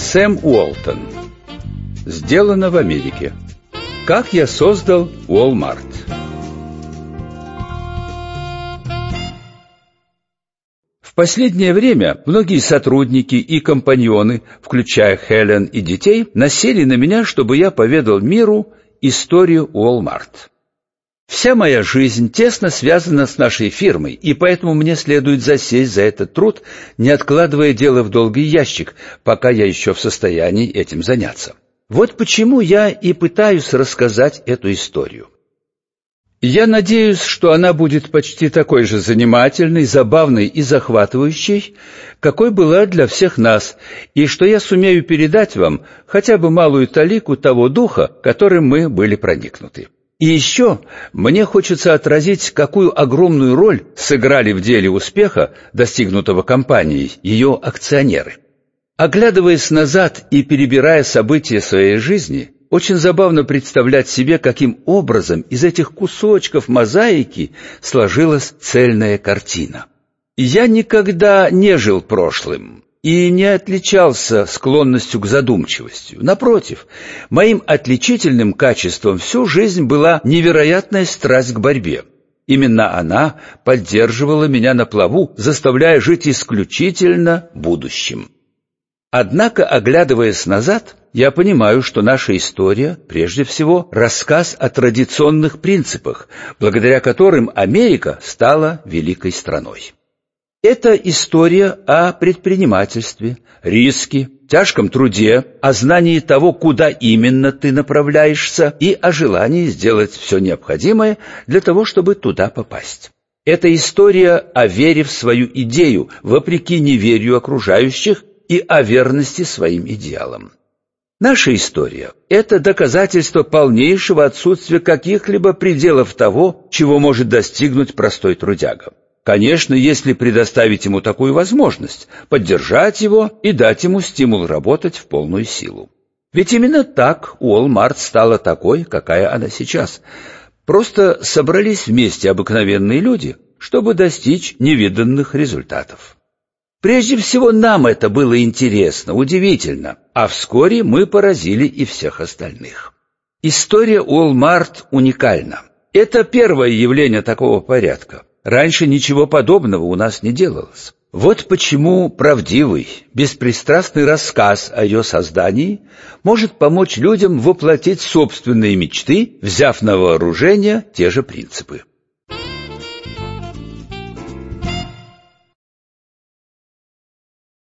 Сэм Уолтон. Сделано в Америке. Как я создал Walmart. В последнее время многие сотрудники и компаньоны, включая Хелен и детей, насели на меня, чтобы я поведал миру историю Walmart. Вся моя жизнь тесно связана с нашей фирмой, и поэтому мне следует засесть за этот труд, не откладывая дело в долгий ящик, пока я еще в состоянии этим заняться. Вот почему я и пытаюсь рассказать эту историю. Я надеюсь, что она будет почти такой же занимательной, забавной и захватывающей, какой была для всех нас, и что я сумею передать вам хотя бы малую талику того духа, которым мы были проникнуты. И еще мне хочется отразить, какую огромную роль сыграли в деле успеха, достигнутого компанией, ее акционеры. Оглядываясь назад и перебирая события своей жизни, очень забавно представлять себе, каким образом из этих кусочков мозаики сложилась цельная картина. Я никогда не жил прошлым и не отличался склонностью к задумчивости. Напротив, моим отличительным качеством всю жизнь была невероятная страсть к борьбе. Именно она поддерживала меня на плаву, заставляя жить исключительно будущим. Однако, оглядываясь назад, я понимаю, что наша история, прежде всего, рассказ о традиционных принципах, благодаря которым Америка стала великой страной. Это история о предпринимательстве, риске, тяжком труде, о знании того, куда именно ты направляешься, и о желании сделать все необходимое для того, чтобы туда попасть. Это история о вере в свою идею, вопреки неверию окружающих, и о верности своим идеалам. Наша история – это доказательство полнейшего отсутствия каких-либо пределов того, чего может достигнуть простой трудяга. Конечно, если предоставить ему такую возможность, поддержать его и дать ему стимул работать в полную силу. Ведь именно так Walmart стала такой, какая она сейчас. Просто собрались вместе обыкновенные люди, чтобы достичь невиданных результатов. Прежде всего, нам это было интересно, удивительно, а вскоре мы поразили и всех остальных. История Walmart уникальна. Это первое явление такого порядка. Раньше ничего подобного у нас не делалось. Вот почему правдивый, беспристрастный рассказ о ее создании может помочь людям воплотить собственные мечты, взяв на вооружение те же принципы.